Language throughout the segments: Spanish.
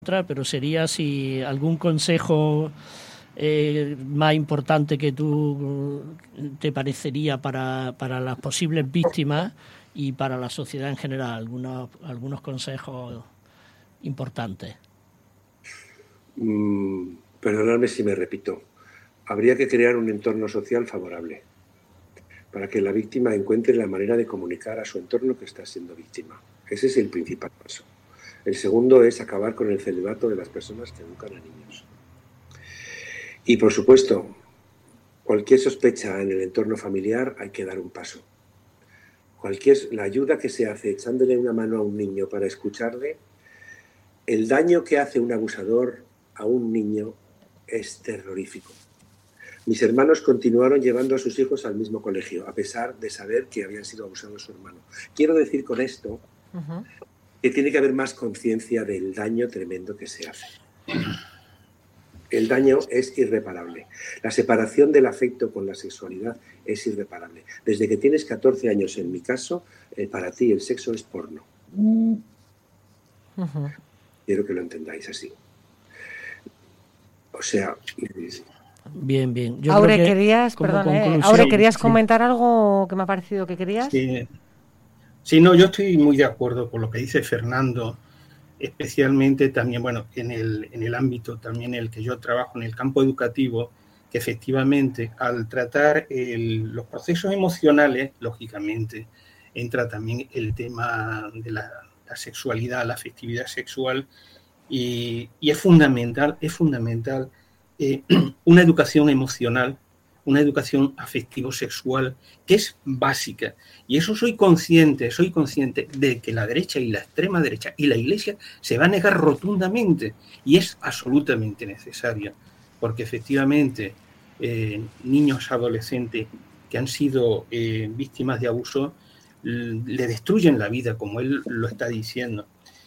otra, pero sería si algún consejo más importante que tú te parecería para las posibles víctimas y para la sociedad en general, algunos consejos importantes. Perdonadme si me repito. Habría que crear un entorno social favorable para que la víctima encuentre la manera de comunicar a su entorno que está siendo víctima. Ese es el principal paso. El segundo es acabar con el celibato de las personas que educan a niños. Y, por supuesto, cualquier sospecha en el entorno familiar hay que dar un paso. La ayuda que se hace echándole una mano a un niño para escucharle, el daño que hace un abusador a un niño es terrorífico. Mis hermanos continuaron llevando a sus hijos al mismo colegio, a pesar de saber que habían sido abusados su hermano. Quiero decir con esto que tiene que haber más conciencia del daño tremendo que se hace. El daño es irreparable. La separación del afecto con la sexualidad es irreparable. Desde que tienes 14 años, en mi caso, para ti el sexo es porno. Quiero que lo entendáis así. O sea... Bien. Yo Aure, creo que querías, Aure, ¿querías comentar algo que me ha parecido que querías? Sí, no, yo estoy muy de acuerdo con lo que dice Fernando, especialmente también, bueno, en el ámbito también en el que yo trabajo, en el campo educativo, que efectivamente al tratar los procesos emocionales, lógicamente, entra también el tema de la sexualidad, la afectividad sexual, y es fundamental una educación emocional, una educación afectivo-sexual que es básica. Y eso soy consciente de que la derecha y la extrema derecha y la Iglesia se va a negar rotundamente, y es absolutamente necesario, porque efectivamente niños adolescentes que han sido víctimas de abuso le destruyen la vida, como él lo está diciendo.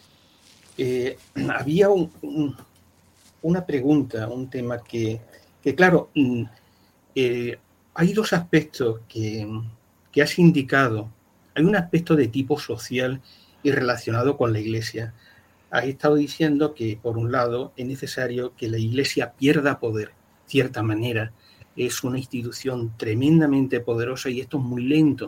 Había una pregunta, un tema que claro, hay dos aspectos que has indicado. Hay un aspecto de tipo social y relacionado con la Iglesia. Has estado diciendo que, por un lado, es necesario que la Iglesia pierda poder, de cierta manera. Es una institución tremendamente poderosa y esto es muy lento.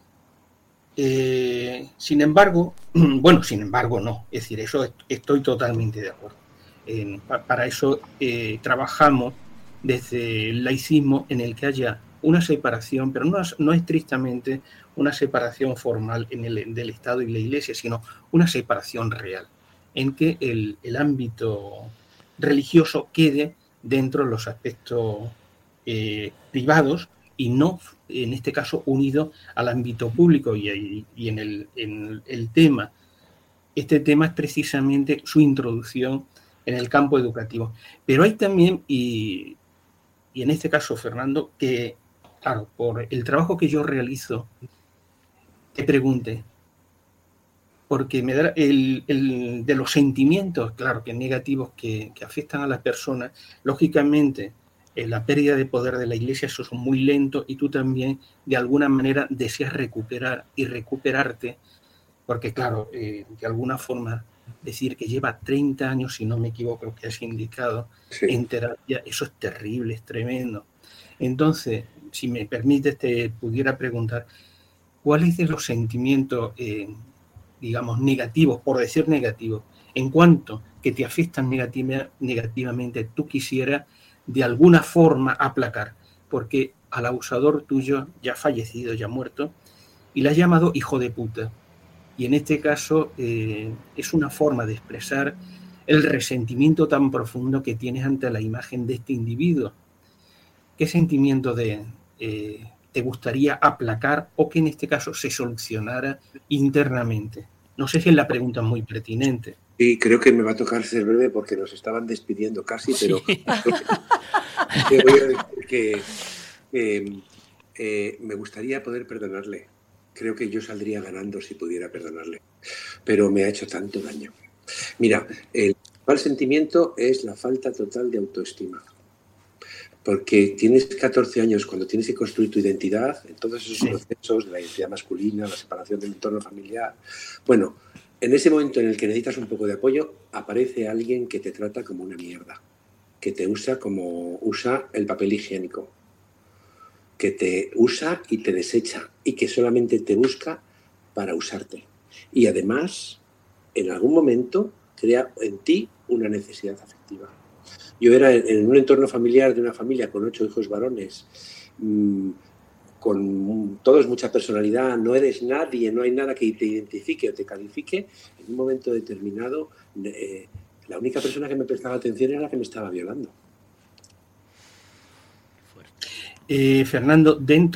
Sin embargo, no. Es decir, eso estoy totalmente de acuerdo. Para eso trabajamos desde el laicismo, en el que haya una separación, pero no estrictamente una separación formal del Estado y la Iglesia, sino una separación real, en que el ámbito religioso quede dentro de los aspectos privados y no, en este caso, unido al ámbito público. Y en el tema, este tema es precisamente su introducción en el campo educativo. Pero hay también, y en este caso, Fernando, que, claro, por el trabajo que yo realizo, te pregunte, porque me da de los sentimientos, claro, que negativos que afectan a las personas, lógicamente, la pérdida de poder de la Iglesia, eso es muy lento, y tú también, de alguna manera, deseas recuperar y recuperarte, porque, claro, de alguna forma, decir que lleva 30 años, si no me equivoco, que has indicado, en terapia, eso es terrible, es tremendo. Entonces, si me permites, te pudiera preguntar, ¿cuáles de los sentimientos, digamos, negativos, por decir negativos, en cuanto que te afectan negativamente, tú quisieras de alguna forma aplacar? Porque al abusador tuyo, ya fallecido, ya muerto, y le has llamado hijo de puta. Y en este caso es una forma de expresar el resentimiento tan profundo que tienes ante la imagen de este individuo. ¿Qué sentimiento te gustaría aplacar o que en este caso se solucionara internamente? No sé si es la pregunta muy pertinente. Sí, creo que me va a tocar ser breve porque nos estaban despidiendo casi, pero te voy a decir que me gustaría poder perdonarle. Creo que yo saldría ganando si pudiera perdonarle, pero me ha hecho tanto daño. Mira, el principal sentimiento es la falta total de autoestima, porque tienes 14 años cuando tienes que construir tu identidad, en todos esos procesos de la identidad masculina, la separación del entorno familiar. Bueno, En ese momento en el que necesitas un poco de apoyo, aparece alguien que te trata como una mierda, que te usa como usa el papel higiénico, que te usa y te desecha y que solamente te busca para usarte. Y además, en algún momento, crea en ti una necesidad afectiva. Yo era en un entorno familiar de una familia con 8 hijos varones, con todos mucha personalidad, no eres nadie, no hay nada que te identifique o te califique. En un momento determinado, la única persona que me prestaba atención era la que me estaba violando. Fernando, dentro